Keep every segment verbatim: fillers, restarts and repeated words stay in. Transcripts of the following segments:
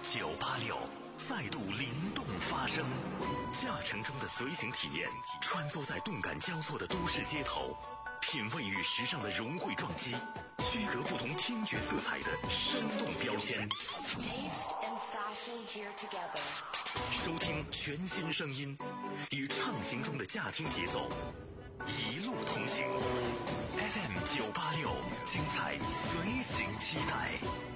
九八六再度灵动发声，驾乘中的随行体验，穿梭在动感交错的都市街头，品味与时尚的融汇撞击，区隔不同听觉色彩的生动标签。收听全新声音，与畅行中的驾听节奏，一路同行。F M 九八六，精彩随行期待。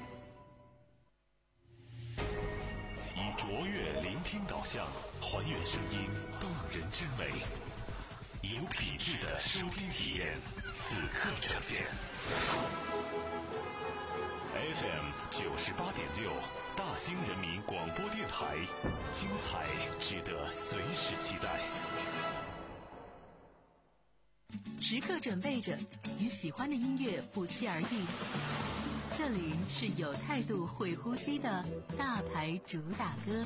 以卓越聆听导向，还原声音动人之美，有品质的收听体验，此刻呈现。F M 九十八点六，大兴人民广播电台，精彩值得随时期待。 时刻准备着，与喜欢的音乐不期而遇。这里是有态度、会呼吸的大牌主打歌。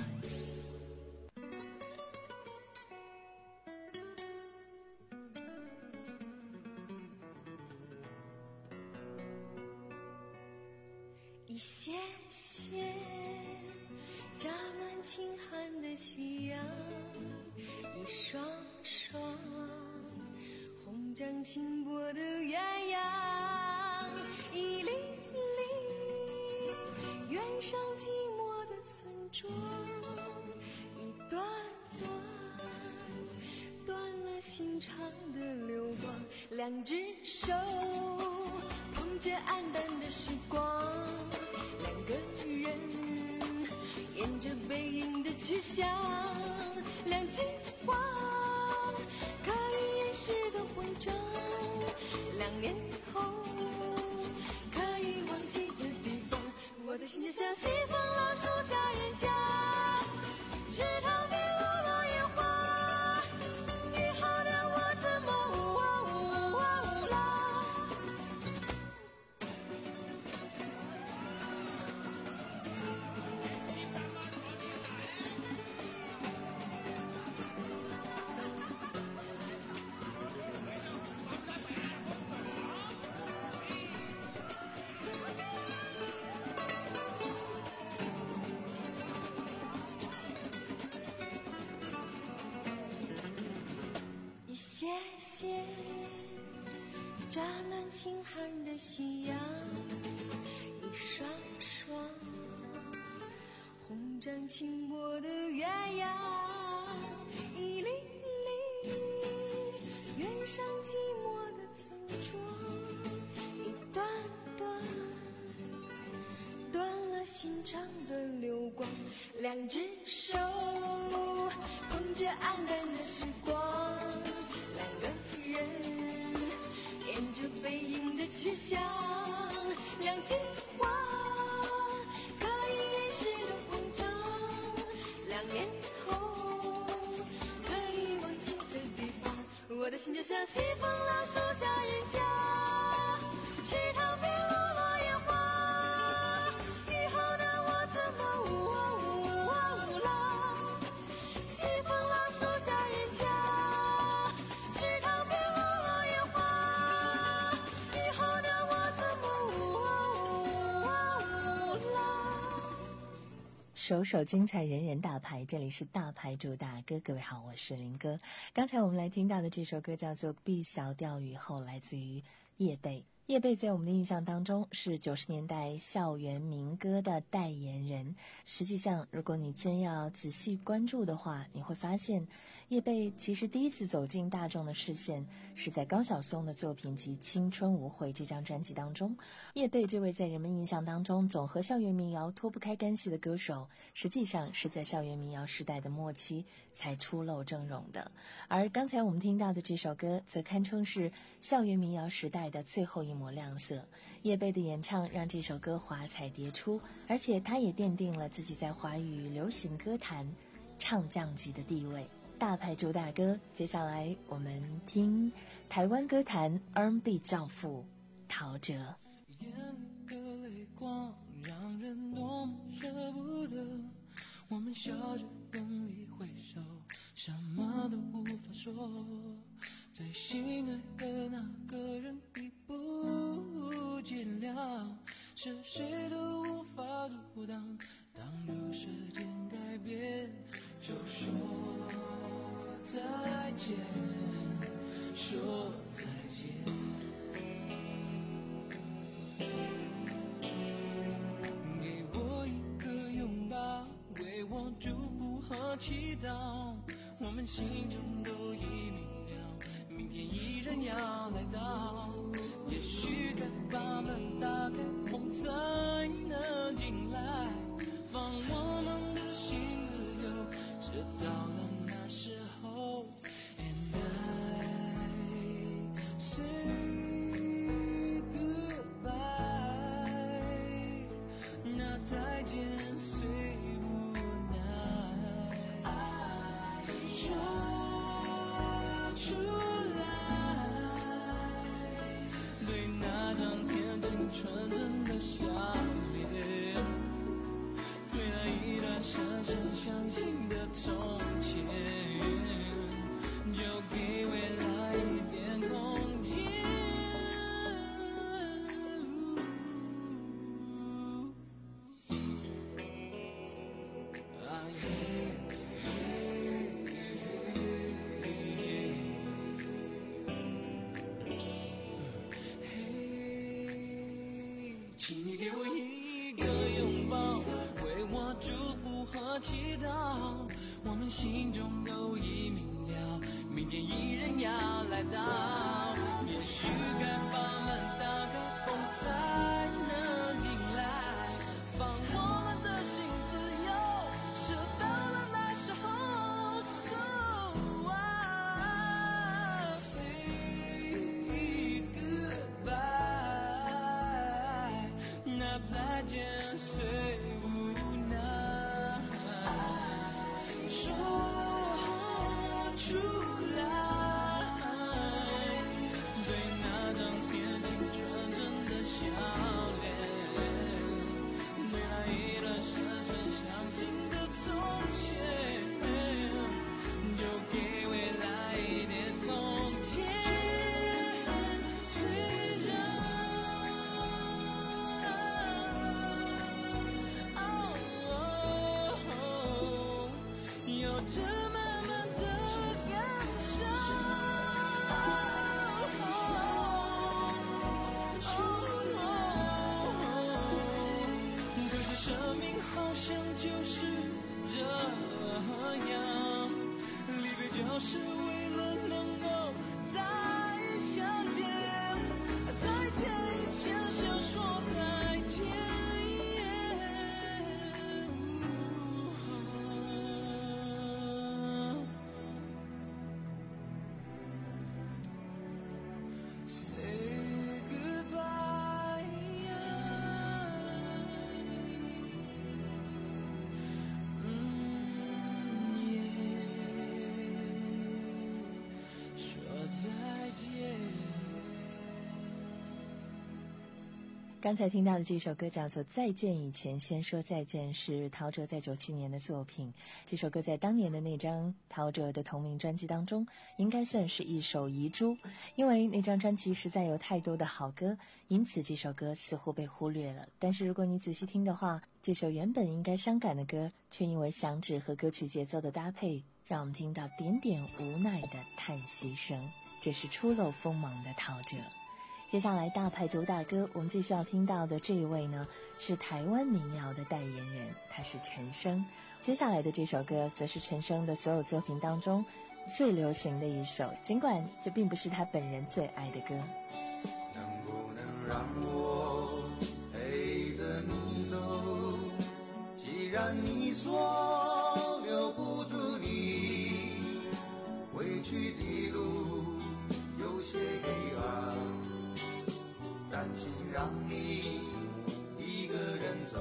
一些些乍暖轻寒的夕阳，一双双红掌轻拨的鸳鸯，一粒粒远上寂寞的村庄，一段段断了心肠的流光，两只手捧着黯淡的时光，两个人沿着背影的去向，两句话可以掩饰的慌张，两年后可以忘记的地方，我的心就像西风老树下人家，池塘边落落烟花，雨后的我怎么呜啊呜啊呜啦。一些些乍暖轻寒的夕阳，一双双红掌轻拨的鸳鸯，一粒粒远上寂寞的村庄，一段段断了心肠的流光，两只手捧着黯淡的时光，两个人沿着背影的去向，两句话可以掩饰的慌张，两年后可以忘记的地方，我的心就像西风老树下人家，池塘边落落烟花，雨后的我怎么呜啊呜啊呜啦。西风老树下人家，池塘边落落烟花，雨后的我怎么呜啊呜啊呜啦。 首首精彩，人人大牌，这里是大牌主打歌。各位好，我是林哥。刚才我们来听到的这首歌叫做《碧晓钓鱼后》，来自于叶蓓。叶蓓在我们的印象当中是九十年代校园民歌的代言人。实际上，如果你真要仔细关注的话，你会发现叶蓓其实第一次走进大众的视线是在高晓松的作品集《青春无悔》这张专辑当中。叶蓓这位在人们印象当中总和校园民谣脱不开干系的歌手，实际上是在校园民谣时代的末期才初露峥嵘的。而刚才我们听到的这首歌则堪称是校园民谣时代的最后一抹亮色。叶蓓的演唱让这首歌华彩迭出，而且他也奠定了自己在华语流行歌坛唱将级的地位。大牌主打歌，接下来我们听台湾歌坛 R and B 教父陶喆。 眼的泪光让人多么舍不得，我们笑着用力挥手，什么都无法说，最心爱的那个人已不见了，是谁都无法阻挡，当流祈祷，我们心中都已明了，明天依然要来到。也许该把门打开，风才能进来，放我们的心自由，直到了那时候。And I say goodbye， 那再见虽无奈，说出来，对那张天真纯真的笑脸，对那一段深深相信的从前，就给未来一点空间。啊耶请你给我一个拥抱，为我祝福和祈祷，我们心中都已明了，明天依然要来到。也许该把门打开，风才能进来，放我们的心自由，直到了那时候。So I say goodbye， 那再见虽无奈，说出来，对那张天真纯真的笑脸，对那一段深深相信的从前，就给未来一点空间。虽然有着慢慢的感伤，可是生命好像就是这样，离别就是为了能够再相见，再见以前先说再见。Say goodbye， 嗯说再见。 刚才听到的这首歌叫做《再见以前先说再见》，是陶喆在九七年的作品。这首歌在当年的那张陶喆的同名专辑当中，应该算是一首遗珠，因为那张专辑实在有太多的好歌，因此这首歌似乎被忽略了。但是如果你仔细听的话，这首原本应该伤感的歌，却因为响指和歌曲节奏的搭配，让我们听到点点无奈的叹息声。这是初露锋芒的陶喆。接下来大牌主打歌，我们继续要听到的这一位呢，是台湾民谣的代言人，他是陈升。接下来的这首歌则是陈升的所有作品当中最流行的一首，尽管这并不是他本人最爱的歌。 能不能让我陪着你走，既然你说留不住你，回去的路有些黑暗，但请让你一个人走。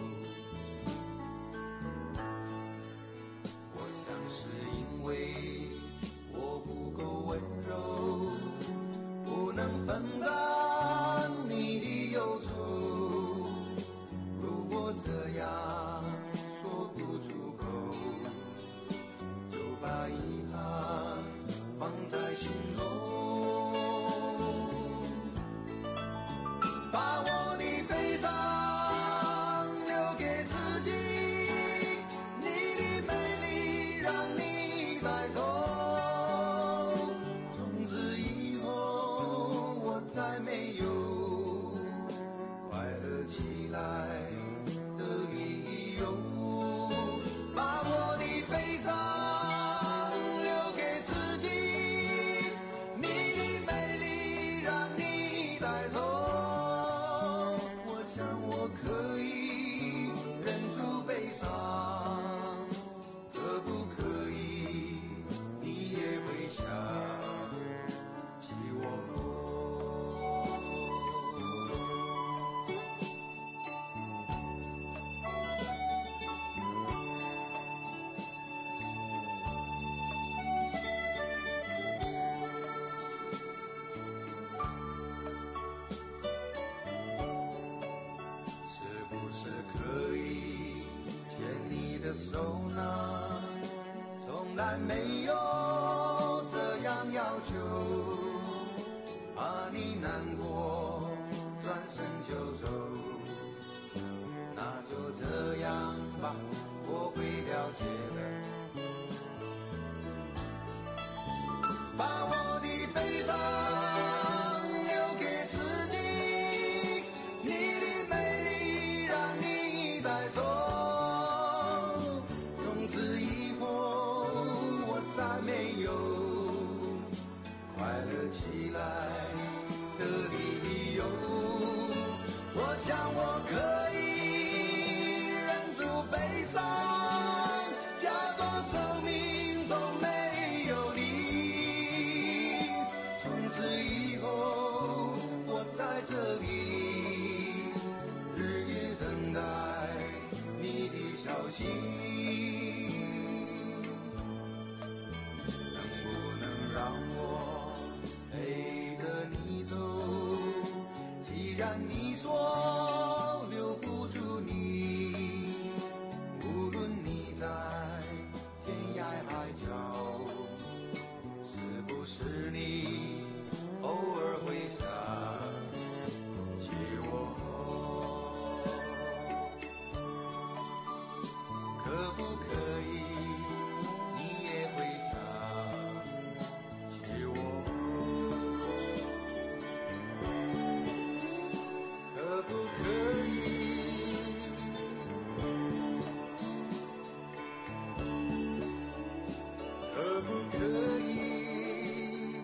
我想是因为我不够温柔，不能分担你的忧愁。如果这样说不出口，就把遗憾放在心中。把我的悲伤留给自己，你的美丽让你带走。从此以后我再没有快乐起来的理由。 手呢，从来没有这样要求，怕你难过转身就走，那就这样吧，我会了解的。把我的悲伤留给自己，你的美丽让你带走，从此以后我再没有快乐起来的理由。我想我可以忍住悲伤，假装生命中没有你，从此以后我在这里日夜等待你的消息。能不能让我陪着你走，既然你说留不住你，无论你在天涯海角，是不是你偶尔会想起我？可不可以你也会想起我？可不可以？可不可以？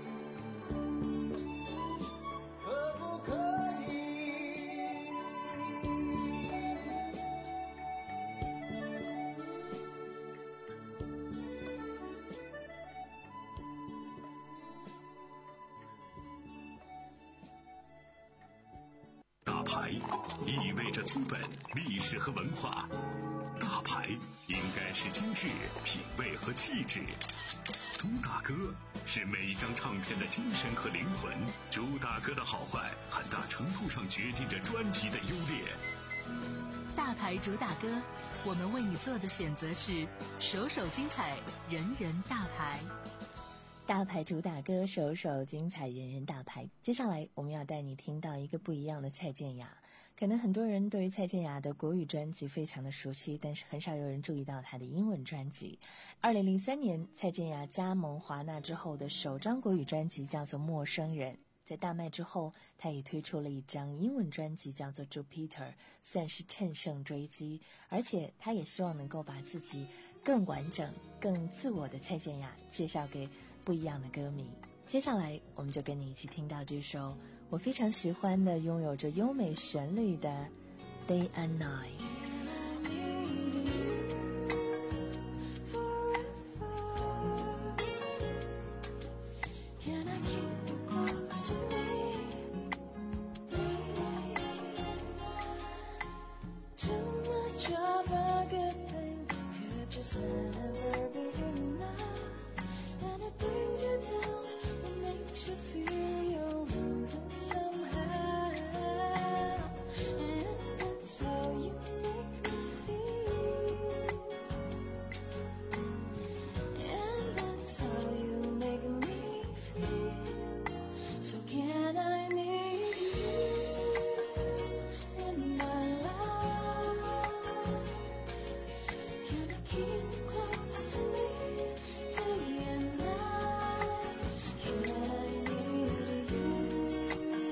可不可以？ 大牌意味着资本、历史和文化，大牌应该是精致、品味和气质。朱大哥是每一张唱片的精神和灵魂，朱大哥的好坏很大程度上决定着专辑的优劣。 大牌主打歌，我们为你做的选择是首首精彩，人人大牌。 大牌主打歌，首首精彩，人人大牌。接下来我们要带你听到一个不一样的蔡健雅。可能很多人对于蔡健雅的国语专辑非常的熟悉，但是很少有人注意到她的英文专辑。二零零三年，蔡健雅加盟华纳之后的首张国语专辑叫做《陌生人》。在大卖之后，她也推出了一张英文专辑叫做《Jupiter》，算是乘胜追击。而且她也希望能够把自己更完整、更自我的蔡健雅介绍给不一样的歌迷。接下来我们就跟你一起听到这首我非常喜欢的拥有着优美旋律的 Day and Night。 Can I keep you close to me day and night? Too much of a good thing could just never be enough, and it brings you down, it makes you feel you're losing somehow, and that's how you make me feel, and that's how you make me feel. So can I need you in my life? Can I keep you close to me day and night? Can I need you?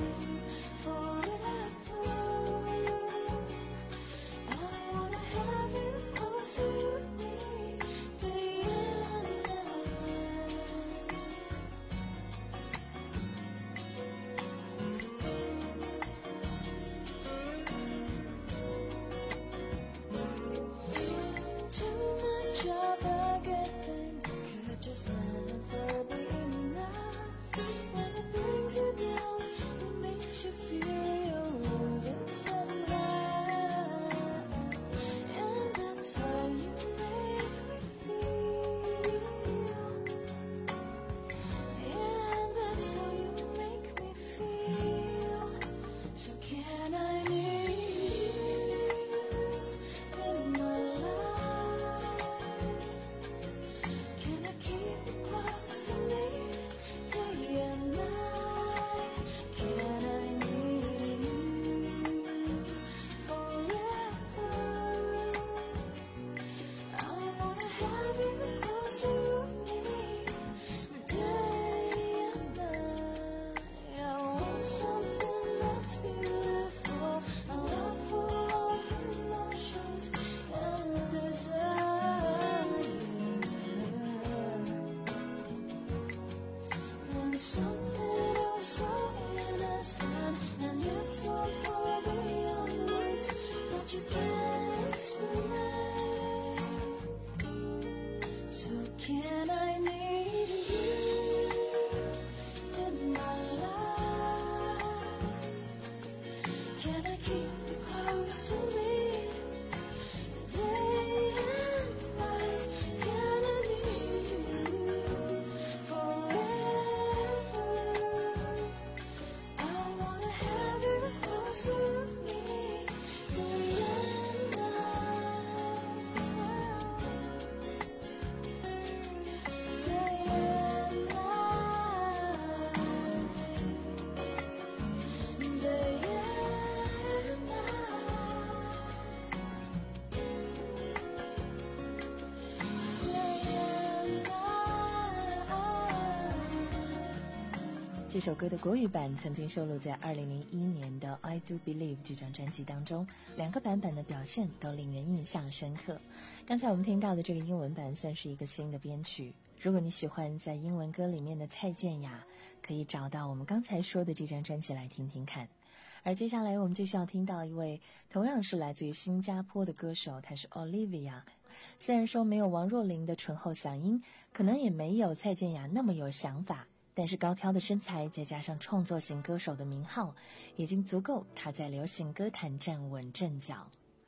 这首歌的国语版曾经收录在二零零一年的《I Do Believe》这张专辑当中，两个版本的表现都令人印象深刻。刚才我们听到的这个英文版算是一个新的编曲，如果你喜欢在英文歌里面的蔡健雅，可以找到我们刚才说的这张专辑来听听看。而接下来我们就需要听到一位同样是来自于新加坡的歌手，她是 Olivia。 虽然说没有王若琳的醇厚嗓音，可能也没有蔡健雅那么有想法，但是高挑的身材再加上创作型歌手的名号，已经足够她在流行歌坛站稳阵脚。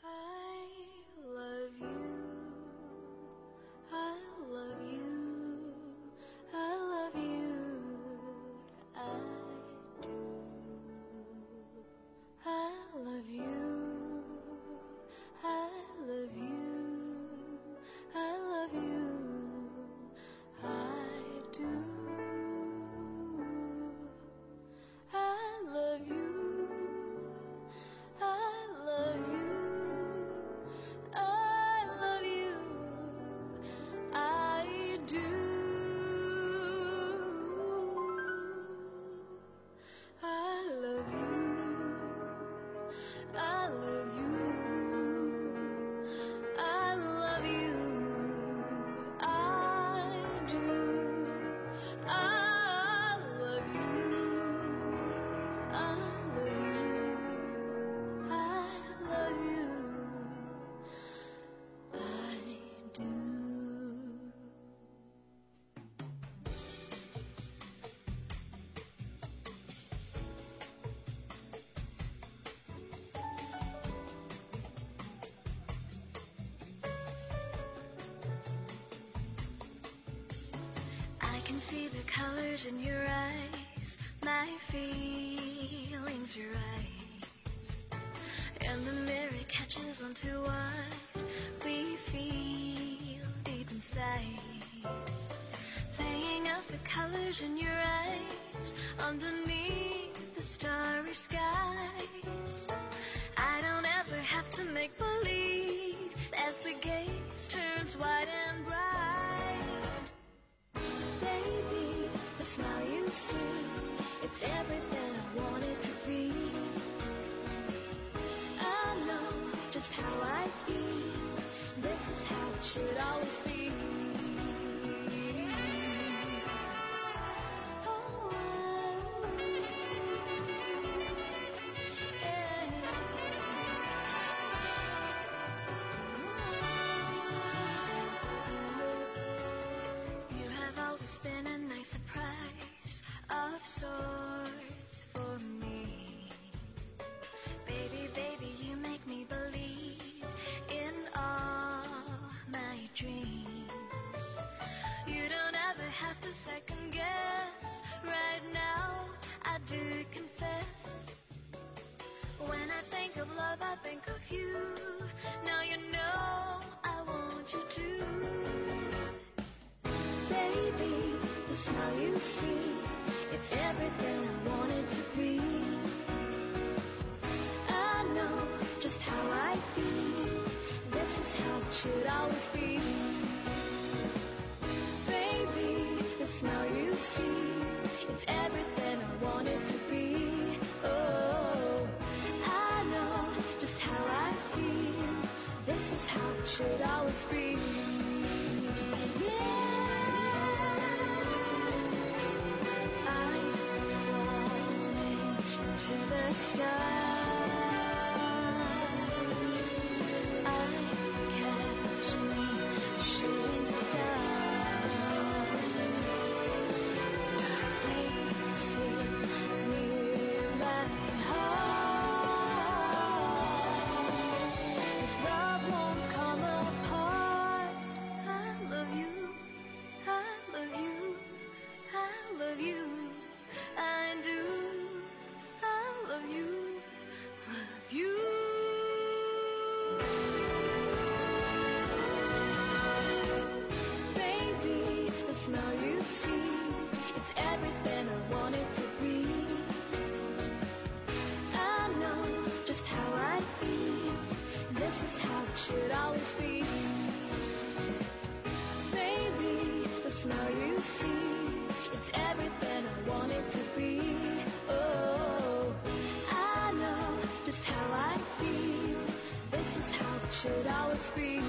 See the colors in your eyes, my feelings rise, and the mirror catches onto what we feel deep inside, playing out the colors in your eyes underneath the starry skies. I don't ever have to make believe as the gaze turns white and bright. The smile you see, it's everything I want it to be. I know just how I feel, this is how it should always be. Oh, yeah. You have always been a nice surprise of sorts for me. Baby, baby, you make me believe in all my dreams. You don't ever have to second guess. Right now, I do confess. When I think of love, I think of you. Now you know I want you to. Baby, the smile you see, it's everything I want it to be. I know just how I feel, this is how it should always be. Baby, the smile you see, it's everything I want it to be. Oh, I know just how I feel, this is how it should always be. Yeah. To the stars, I catch me shooting stars. Place it near my heart. This love won't come apart. I love you, I love you, I love you, I do. Love you, love you. Baby, the smile you see, it's everything I want it to be. I know just how I feel, this is how it should always be. Baby, the smile you see, it's everything I want it to be. free.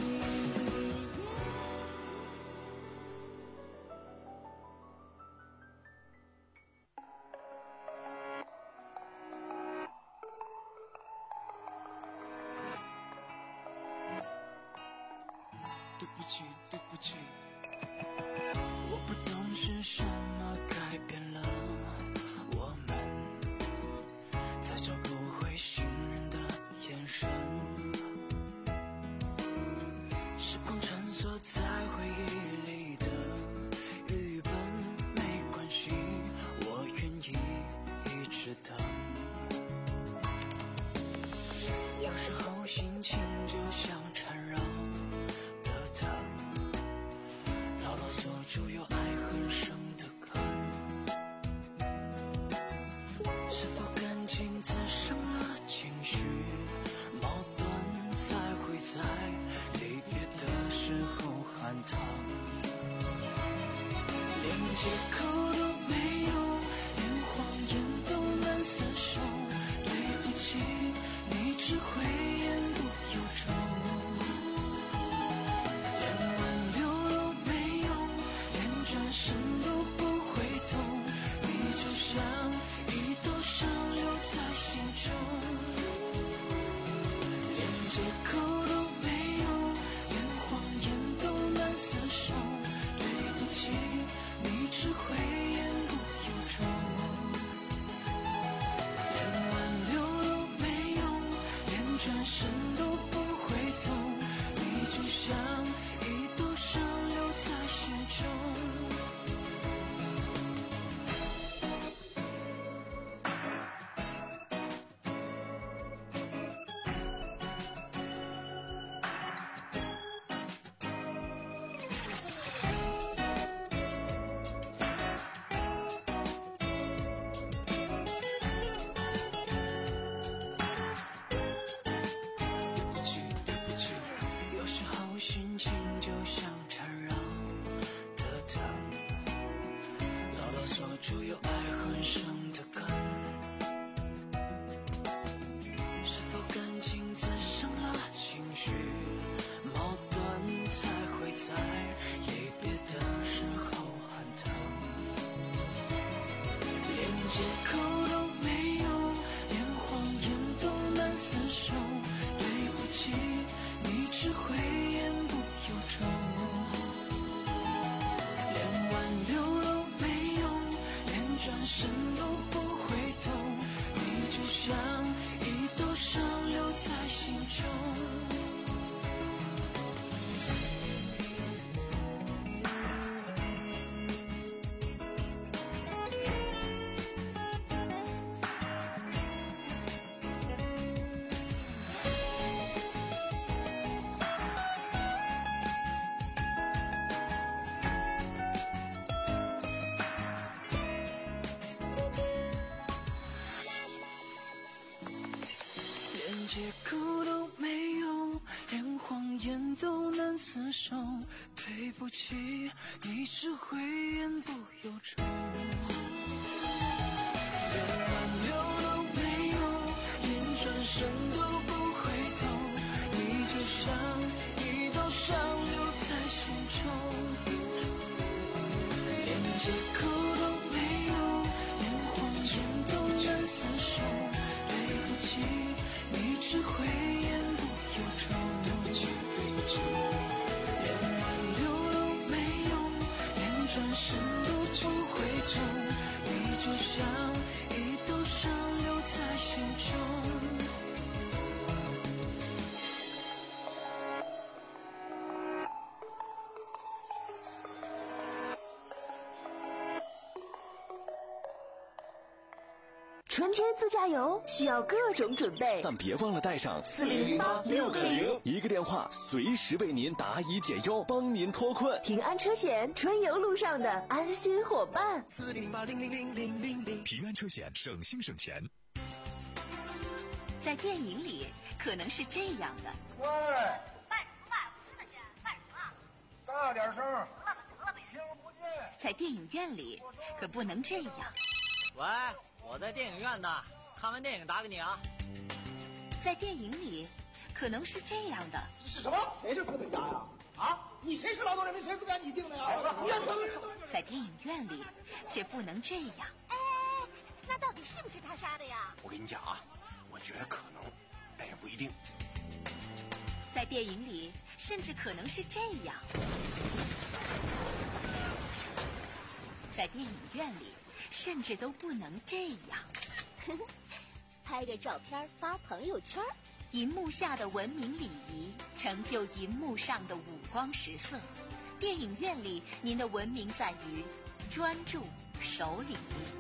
对不起，对不起，我不懂是什么改变了我们，才找不回信任的眼神。时光穿梭在回忆里的剧本，没关系，我愿意一直等。有时候心情就像缠绕的藤，牢牢锁住有爱很深的根。是否感情滋生了情绪，矛盾才会在离别的时候喊疼，连借口都没有，连谎言都难厮守。对不起，你只会言不由衷，连挽留都没用，连转身都不会动，你就像一道伤留在心中，连借口都没有，连谎言都难厮守。对不起，你只会言不由衷，连挽留都没用，连转身都不会动，你就像一道伤留在心中。对不起，对不起，有时候心情就像缠绕的藤，牢牢锁住有爱很深的根。是否感情滋生了情绪，矛盾才会在离别的时候喊疼，连借口都没有，连谎言都难厮守。对不起，你只会言不由衷，连挽留都没用，连转身都不会动，你就像一道伤留在心中。连借口都没有，连谎言都难厮守。对不起，你只会言不由衷，连挽留都没有，连转身都不会动，你就像一道伤留在心中，连借口都没有，连谎言都难厮守。对不起，你只会言不由衷，对不起，对不起，连挽留都没用，连转身都不会动，你就像一道伤留在心中。 春天自驾游需要各种准备， 但别忘了带上四零零八六个零， 一个电话随时为您答疑解忧，帮您脱困。 平安车险，春游路上的安心伙伴。 四零八零零零零零零， 平安车险，省心省钱。 在电影里可能是这样的。 喂， 卖什么卖？我真的去卖什么？ 大点声， 得了吧得了呗。 听不见。 在电影院里可不能这样。 喂，我在电影院呢，看完电影打给你啊。 在电影里可能是这样的。 是什么？谁是资本家呀？啊，你谁是劳动人民？谁是资本家？你定的呀？你要承认。 在电影院里，却不能这样。 哎，那到底是不是他杀的呀？ 我跟你讲啊，我觉得可能，但也不一定。 在电影里，甚至可能是这样。在电影院里，甚至都不能这样。 拍个照片发朋友圈。 银幕下的文明礼仪，成就银幕上的五光十色。电影院里，您的文明在于专注、守礼。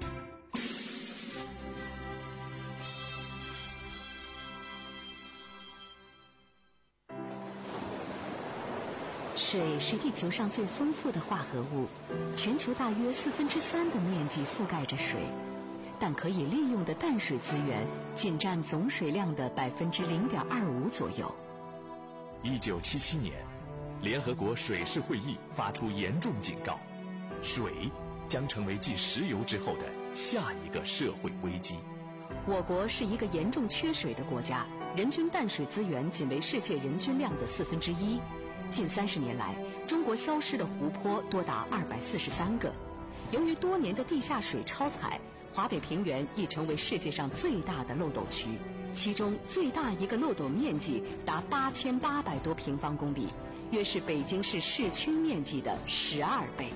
水是地球上最丰富的化合物，全球大约四分之三的面积覆盖着水，但可以利用的淡水资源仅占总水量的百分之零点二五左右。 一九七七年，联合国水事会议发出严重警告，水将成为继石油之后的下一个社会危机。 我国是一个严重缺水的国家，人均淡水资源仅为世界人均量的四分之一。近三十年来，中国消失的湖泊多达二百四十三个。由于多年的地下水超采，华北平原已成为世界上最大的漏斗区，其中最大一个漏斗面积达八千八百多平方公里，约是北京市市区面积的十二倍。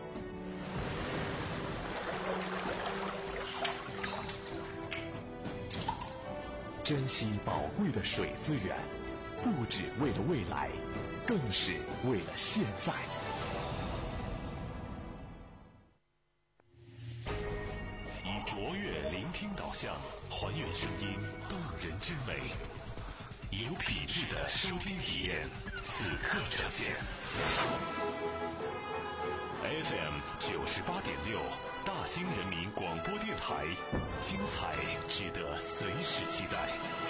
珍惜宝贵的水资源，不只为了未来，更是为了现在。 以卓越聆听导向，还原声音动人之美，有品质的收听体验，此刻呈现。F M 九十八点六，大兴人民广播电台，精彩值得随时期待。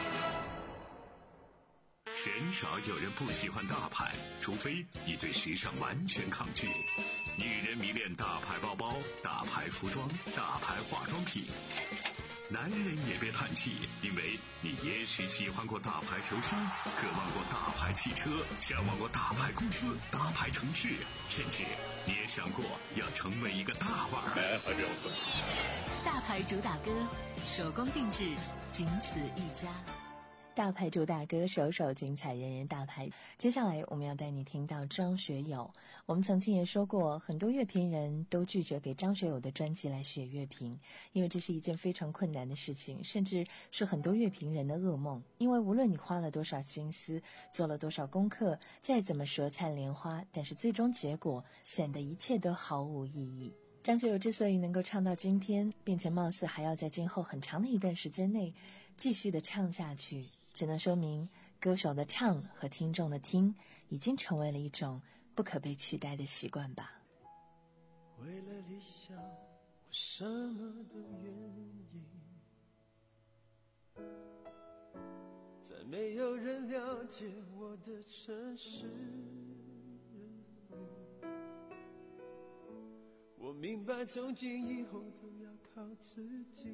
鲜少有人不喜欢大牌，除非你对时尚完全抗拒。女人迷恋大牌包包、大牌服装、大牌化妆品。男人也别叹气，因为你也许喜欢过大牌球星，渴望过大牌汽车，向往过大牌公司、大牌城市，甚至你也想过要成为一个大腕儿。 大牌主打歌，手工定制，仅此一家。 大牌主打歌，首首精彩，人人大牌。接下来我们要带你听到张学友。我们曾经也说过，很多乐评人都拒绝给张学友的专辑来写乐评，因为这是一件非常困难的事情，甚至是很多乐评人的噩梦。因为无论你花了多少心思，做了多少功课，再怎么舌灿莲花，但是最终结果显得一切都毫无意义。张学友之所以能够唱到今天，并且貌似还要在今后很长的一段时间内继续的唱下去，只能说明歌手的唱和听众的听已经成为了一种不可被取代的习惯吧。 为了理想，我什么都愿意，在没有人了解我的城市，我明白从今以后都要靠自己。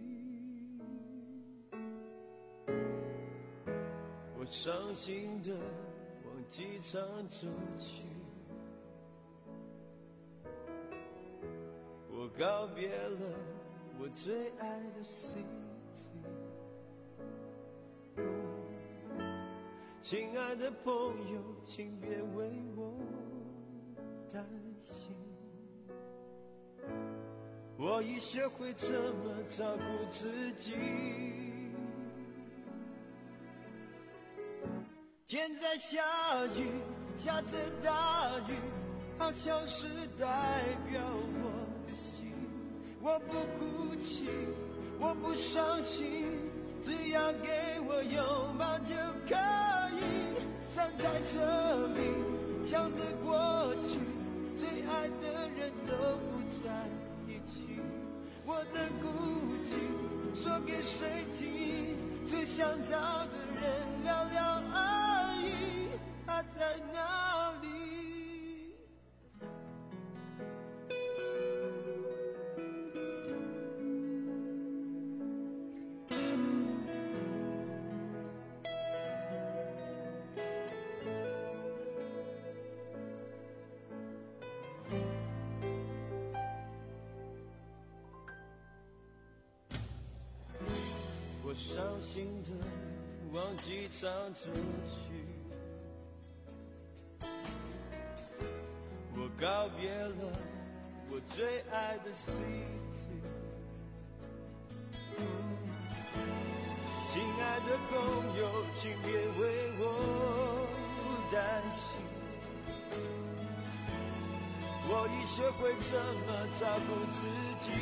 我伤心的往机场走去，我告别了我最爱的 city。 亲爱的朋友，请别为我担心，我已学会怎么照顾自己。天在下雨，下着大雨，好像是代表我的心。我不哭泣，我不伤心，只要给我拥抱就可以。站在这里，想着过去，最爱的人都不在一起。我的孤寂说给谁听？只想找个人聊聊而已，他在哪里？ 伤心的忘记唱这曲，我告别了我最爱的 City。 亲爱的朋友，请别为我不担心，我已学会怎么照顾自己。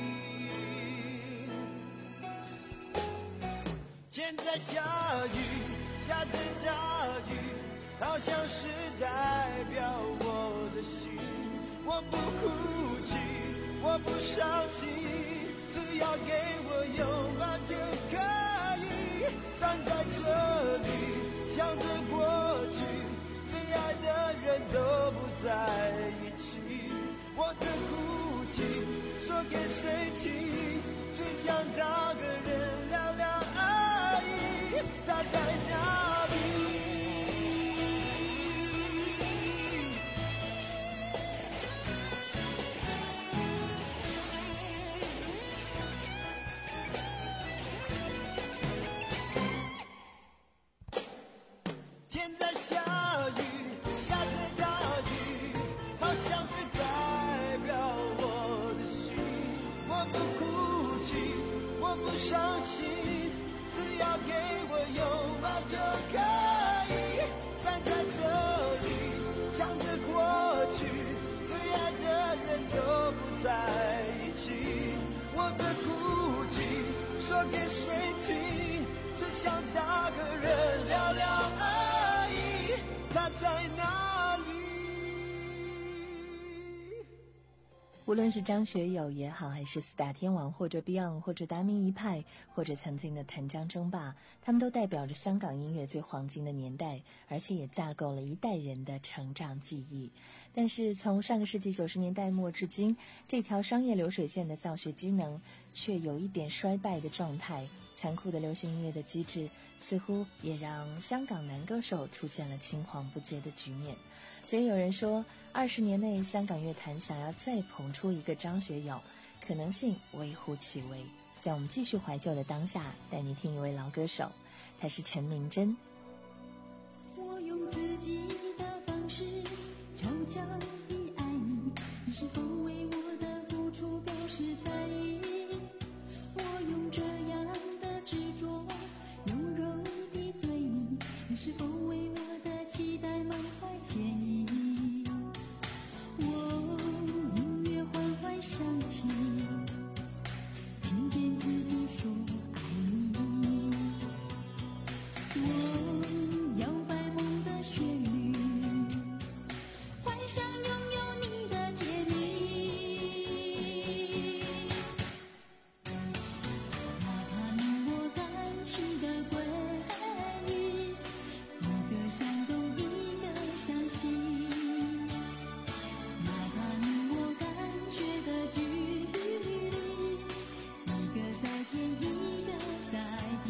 天在下雨，下在大雨，好像是代表我的心。我不哭泣，我不伤心，只要给我拥抱就可以。站在这里，想着过去，最爱的人都不在一起。我的哭泣说给谁听？只想找个人聊聊而已。他在哪里？天在下雨，下在大雨，好像是代表我的心。我不哭泣，我不伤心，只要给我拥抱就可以。站在这里，想着过去，最爱的人都不在一起。我的哭泣说给谁听？只想找个人聊聊而已。他在哪里？ 无论是张学友也好，还是四大天王，或者 Beyond， 或者达明一派，或者曾经的谭张争霸，他们都代表着香港音乐最黄金的年代，而且也架构了一代人的成长记忆。但是从上个世纪九十年代末至今，这条商业流水线的造血机能却有一点衰败的状态。残酷的流行音乐的机制似乎也让香港男歌手出现了青黄不接的局面。所以有人说，二十年内香港乐坛想要再捧出一个张学友，可能性微乎其微。在我们继续怀旧的当下，带你听一位老歌手，他是陈明真。 我用自己的方式悄悄地爱你，你是否为我的付出表示在意？我用这样的执着柔柔地对你，你是否为我的期待满怀歉意？我音乐缓缓响起，听见自己说爱你。我摇摆梦的旋律，幻想拥有你的甜蜜。哪怕你我感情的归于一个山东一个山西，哪怕你我感觉的距离，一个在天一个在地，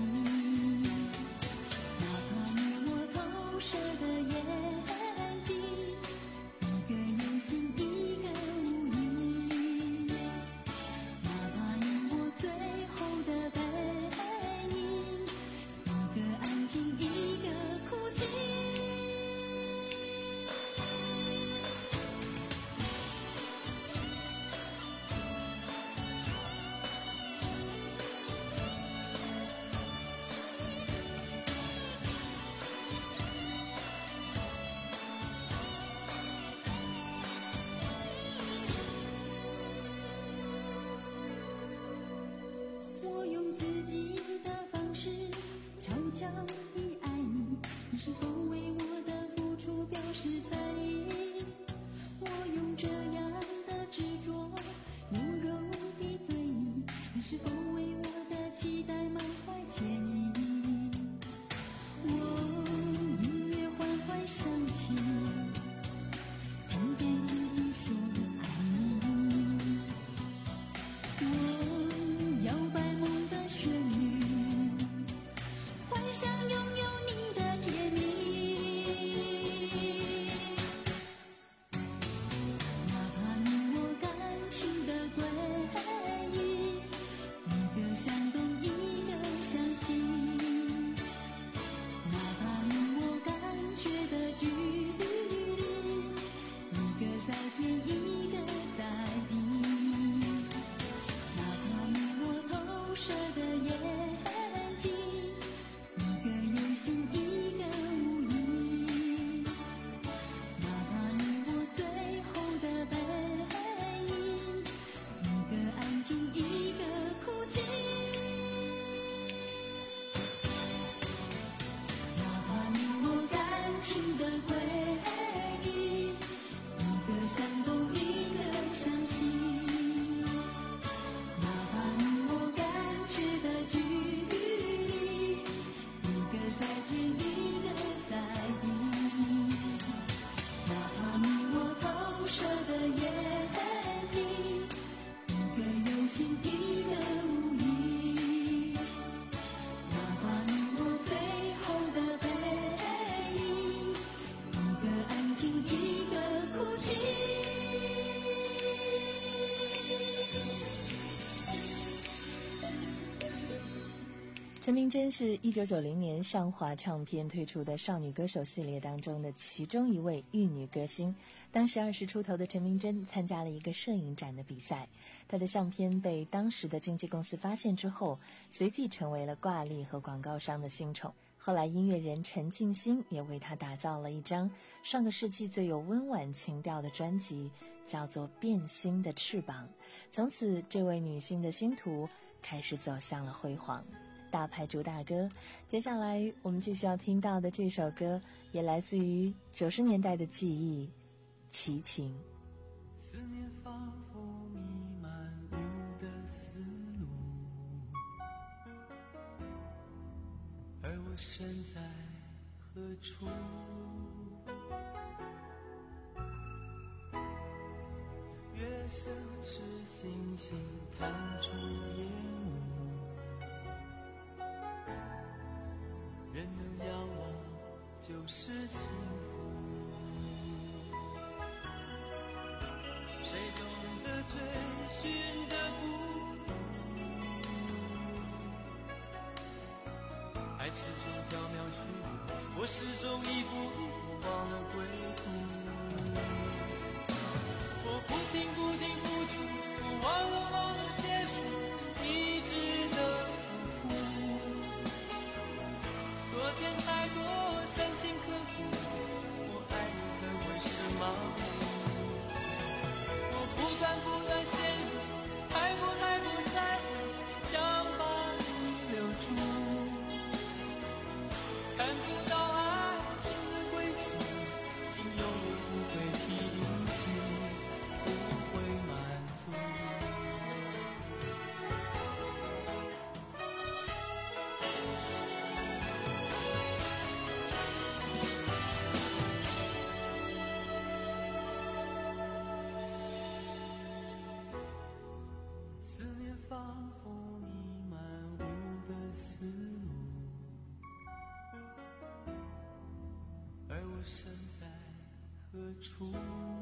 哪怕你我投射的眼睛，一个有心一个无意，哪怕你我最后的背影，一个安静一个哭泣。我用自己的方式悄悄地爱你，你是否为我的付出表示在意？我用这样的执着柔柔地对你，你是否为我的期待满怀歉意？我音乐缓缓响起，听见自己说爱你。我摇摆梦的旋律，幻想拥有你的甜蜜。 陈明真是一九九零年上华唱片推出的少女歌手系列当中的其中一位玉女歌星。当时二十出头的陈明真参加了一个摄影展的比赛，她的相片被当时的经纪公司发现之后，随即成为了挂历和广告商的新宠。后来音乐人陈静心也为她打造了一张上个世纪最有温婉情调的专辑，叫做《变心的翅膀》。从此这位女星的星途开始走向了辉煌。大牌主打歌，接下来我们继续要听到的这首歌也来自于九十年代的记忆，齐秦。 思念仿佛弥漫我的思路，而我身在何处？月升时星星探出烟雾，人的仰望就是幸福。谁懂得追寻的孤独？爱始终缥缈虚无，我始终一步一步忘了归途。我不停不停付出，我忘了忘了结束，一直的苦。昨天太多深情刻骨，我爱你怎会是盲目？我不断不断陷入，太过太过在乎，想把你留住，看不到爱情的归宿，心永远不会平静，不会满足。思念仿佛弥漫我的思路，而我身在何处？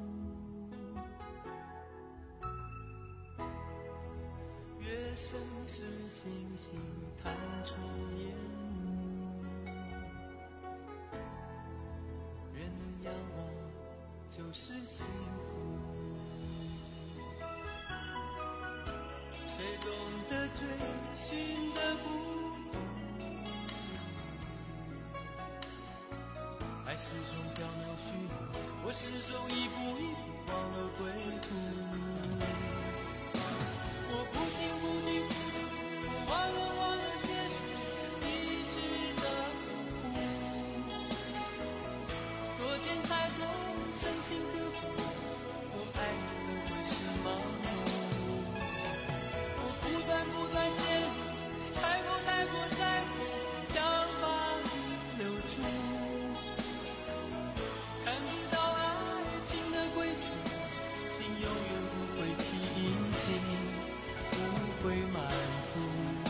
月升时星星探出烟雾，人能仰望就是幸福。谁懂得追寻的孤独？爱始终缥缈虚无，我始终一步一步忘了归途。我不停不停付出，我忘了忘了结束，一直的苦。昨天太多深情刻骨，我爱你怎会是盲目？不断不断陷入，太过太过在乎，想把你留住，看不到爱情的归宿，心永远不会平静，不会满足。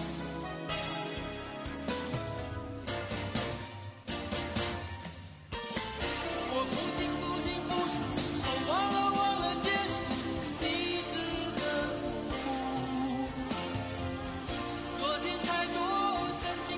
我不停不停付出，我忘了忘了结束，一直的苦。昨天太多深情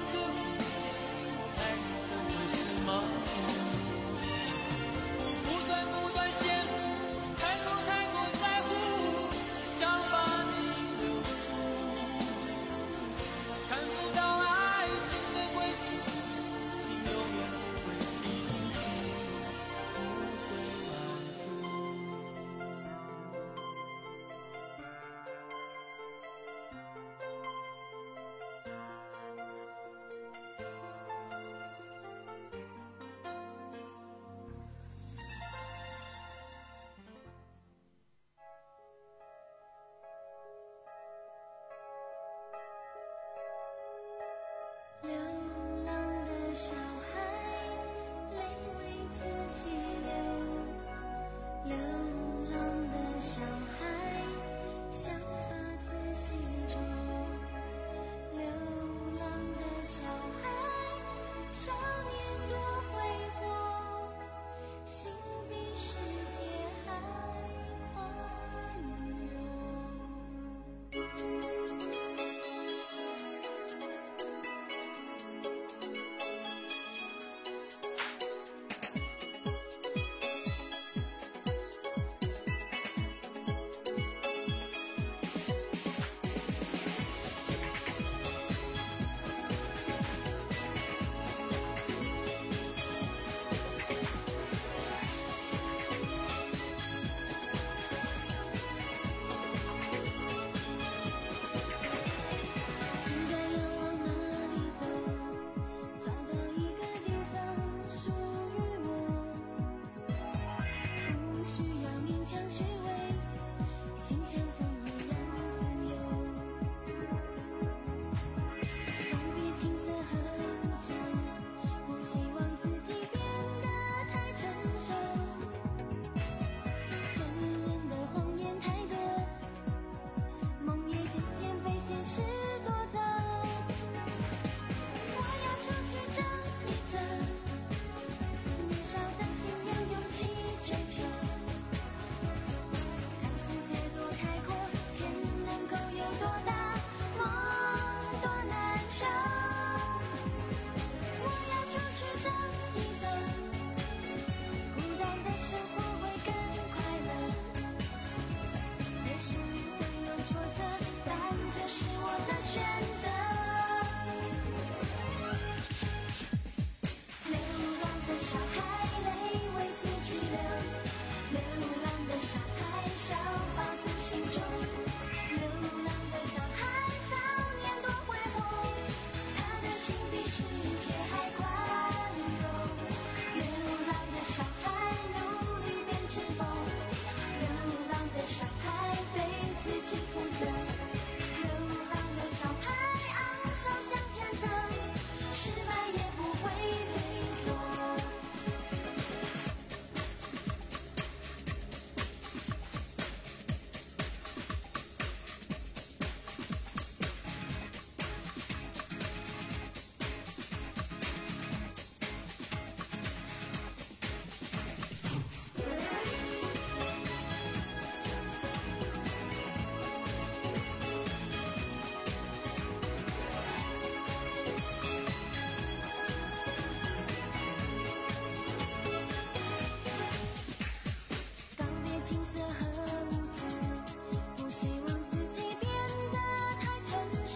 青涩和无知，不希望自己变得太成熟，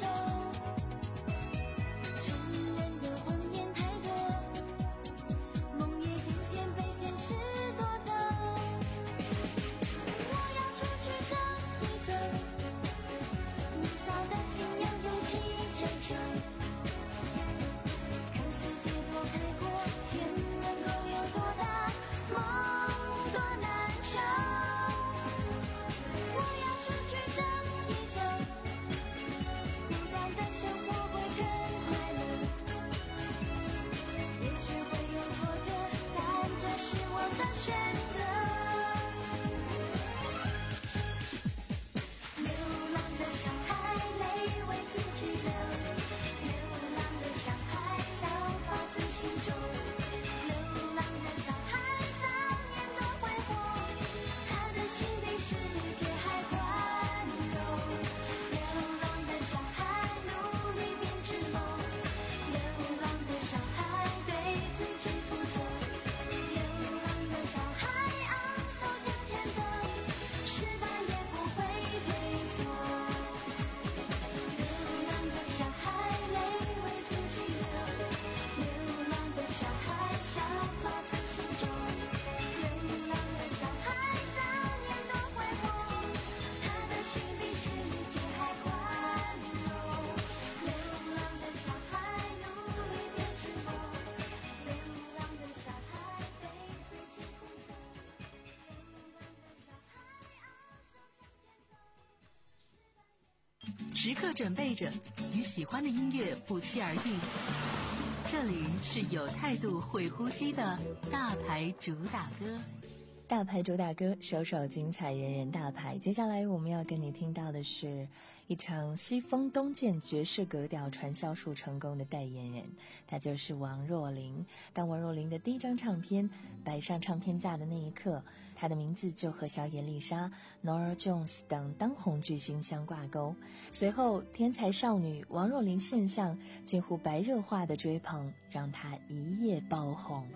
成人的谎言太多，梦也渐渐被现实夺走。我要出去走一走，年少的心要勇气追求，看世界多开阔，天能够有多大，梦多难求。我要出去走一走，孤单的生活会更快乐，也许会有挫折，但这是我的选择。流浪的小孩泪为自己流，流浪的小孩想发自心中，流浪的小孩少年的挥霍，他的心比世界还宽容。流浪的小孩努力编织梦，流浪的小孩对自己负责，流浪的小孩昂首向前走，失败也不会退缩。流浪的小孩泪为自己流，流浪的小孩想发自心中，流浪的小孩少年的挥霍，他的心比世界还宽容。流浪的小孩努力编织梦，流浪的小孩对自己负责，流浪的小孩昂首向前走。 时刻准备着与喜欢的音乐不期而遇。这里是有态度会呼吸的大牌主打歌。 大牌主打歌，首首精彩，人人大牌。接下来我们要跟你听到的是一场西风东渐爵士格调传销术成功的代言人，他就是王若琳。当王若琳的第一张唱片摆上唱片架的那一刻，她的名字就和小野丽莎、Norah Jones 等当红巨星相挂钩。随后天才少女王若琳现象近乎白热化的追捧，让她一夜爆红。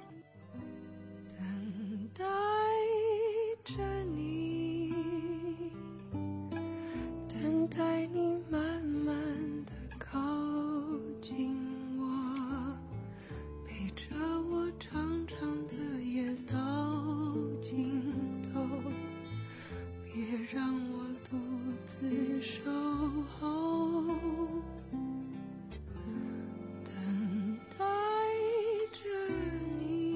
等待着你，等待你慢慢地靠近我，陪着我长长的夜到尽头，别让我独自守候。等待着你，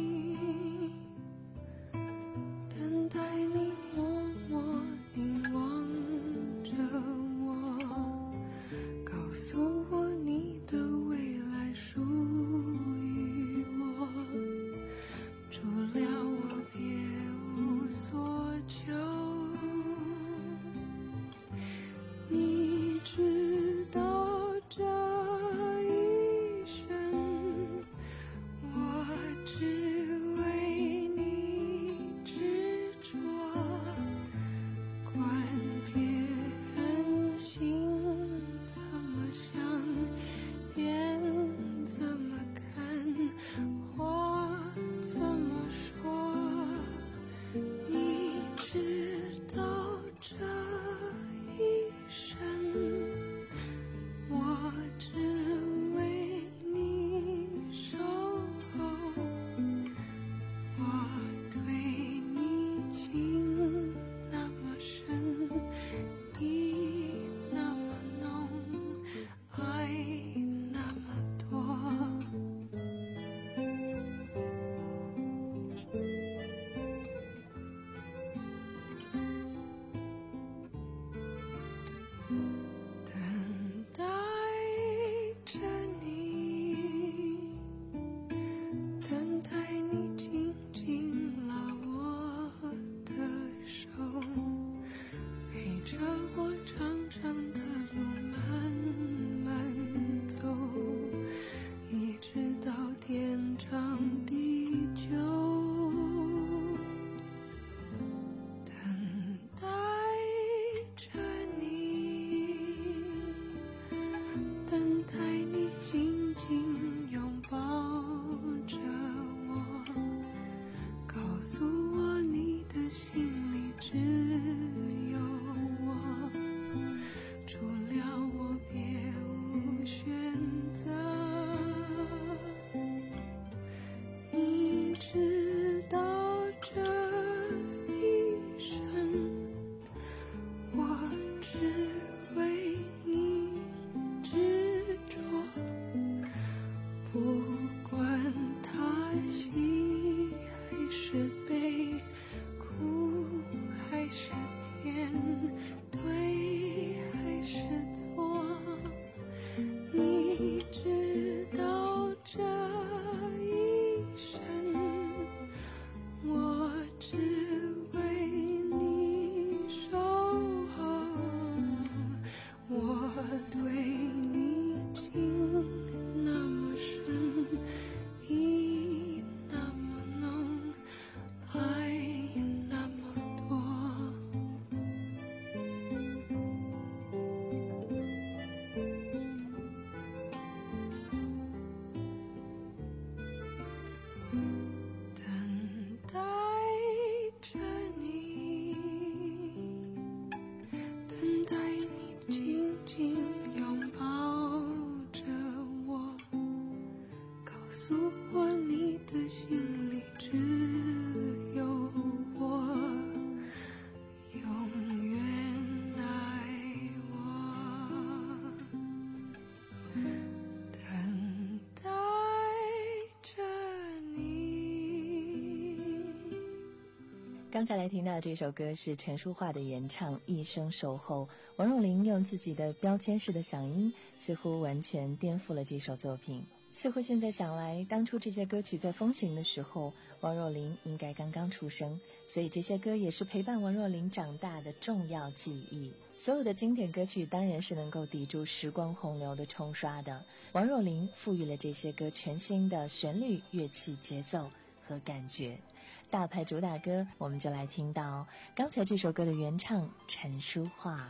刚才来听到这首歌是陈淑桦的原唱《一生守候》，王若琳用自己的标签式的嗓音，似乎完全颠覆了这首作品。似乎现在想来，当初这些歌曲在风行的时候，王若琳应该刚刚出生，所以这些歌也是陪伴王若琳长大的重要记忆。所有的经典歌曲当然是能够抵住时光洪流的冲刷的，王若琳赋予了这些歌全新的旋律、乐器、节奏和感觉。大牌主打歌，我们就来听到刚才这首歌的原唱陈淑桦。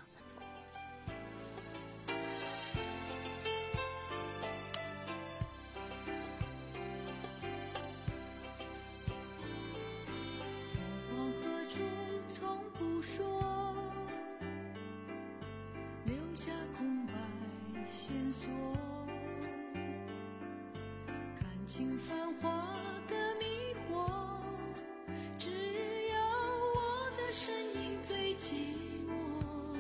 往何处从不说，留下空白线索，看清繁华的迷惑，只有我的身影最寂寞，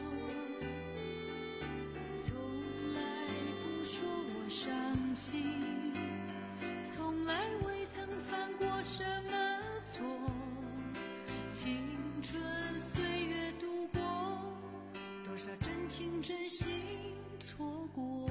从来不说我伤心，从来未曾犯过什么错，青春岁月度过，多少真情真心错过。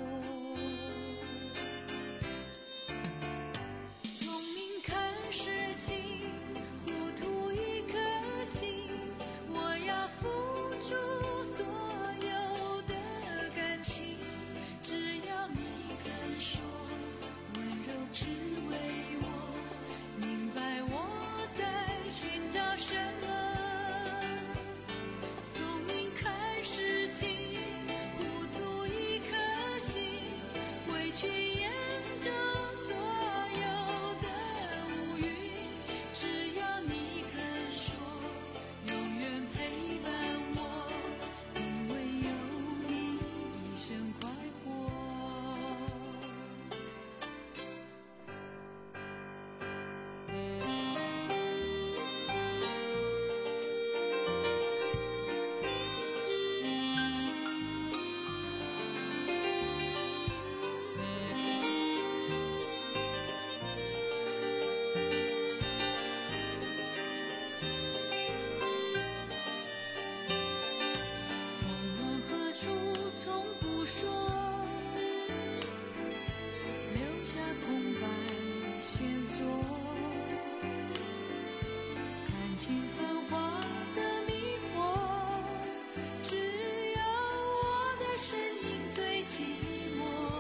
聪明看世情，糊涂一颗心，我要付出所有的感情，只要你肯说，温柔只为我，明白我在寻找什么。聪明看世情，糊涂一颗心，会去验证所有的乌云，只要你肯说，永远陪伴我，因为有你一生快活。往何处从不说，留下空白线索，看清繁华的迷惑，只有我的身影最寂寞，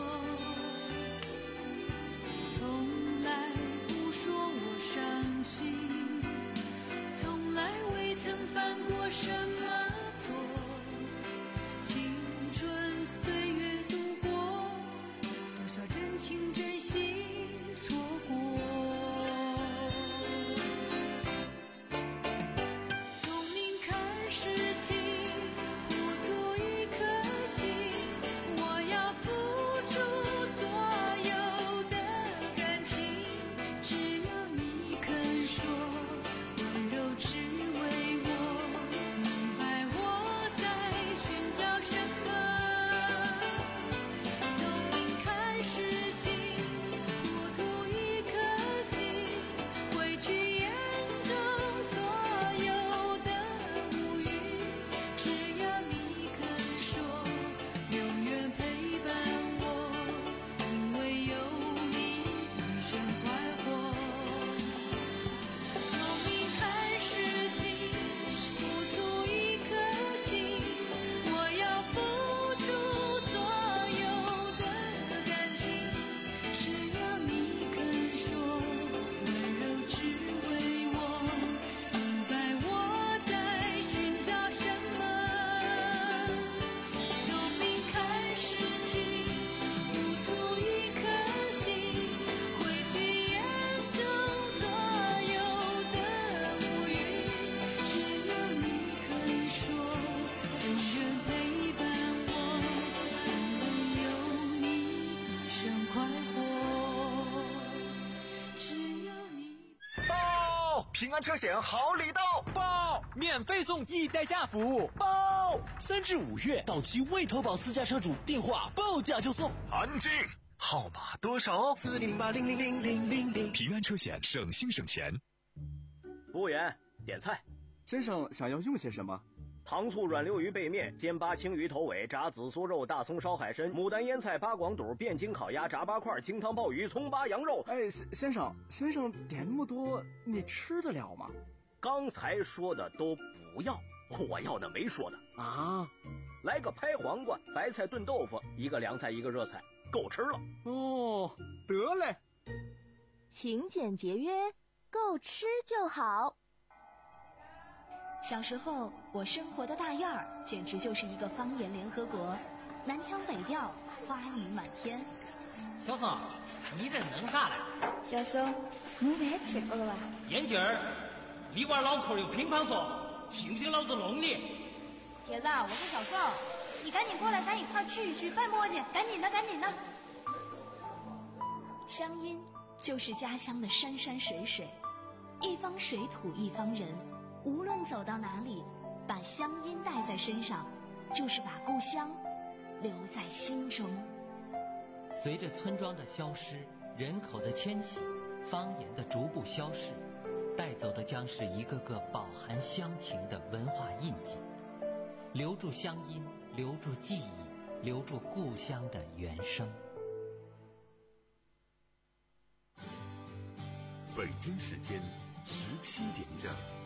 从来不说我伤心，从来未曾犯过什么错，青春岁月度过，多少真情真心错过。聪明看世情，糊涂一颗心，我要付出所有的感情，只要你肯说，温柔只为我，明白我在寻找什么。聪明看世情，糊涂一颗心，会去验证所有的乌云，只要你肯说，永远陪伴我，因为有你一生快活。聪明看世情，糊涂一颗心，我要付出所有的感情，只要你肯说，温柔只为我，明白我在寻找什么。聪明看世情，糊涂一颗心，会去验证所有的乌云，只要你肯说，永远陪伴我，因为有你一生快活，只要你。 报！平安车险好礼到！ 报！免费送易代驾服务。 报！三至五月到期未投保私家车主电话报价就送。安静！号码多少？四零八零零零零零零。 平安车险省心省钱。 服务员，点点菜。 先生想要用些什么？ 糖醋软溜鱼背面、煎八青鱼头尾、炸紫苏肉、大葱烧海参、牡丹腌菜、八广肚、汴京烤鸭、炸八块、清汤鲍鱼、葱八羊肉。 哎，先生，先生点那么多，你吃得了吗？ 刚才说的都不要，我要的没说的啊。 来个拍黄瓜、白菜炖豆腐，一个凉菜，一个热菜，够吃了。 哦，得嘞。 勤俭节约，够吃就好。 小时候，我生活的大院儿简直就是一个方言联合国，南腔北调，花语满天。 小宋，你这弄啥嘞？ 小宋，我饭吃过了吧？ 眼镜儿，你玩脑壳又乒乓说，信不信老子弄你？ 铁子，我是小宋，你赶紧过来，咱一块聚一聚，办磨叽，赶紧的，赶紧的。 乡音就是家乡的山山水水，一方水土一方人。无论走到哪里，把乡音带在身上，就是把故乡留在心中。 随着村庄的消失，人口的迁徙，方言的逐步消逝，带走的将是一个个饱含乡情的文化印记。留住乡音，留住记忆，留住故乡的原声。 北京时间十七点整。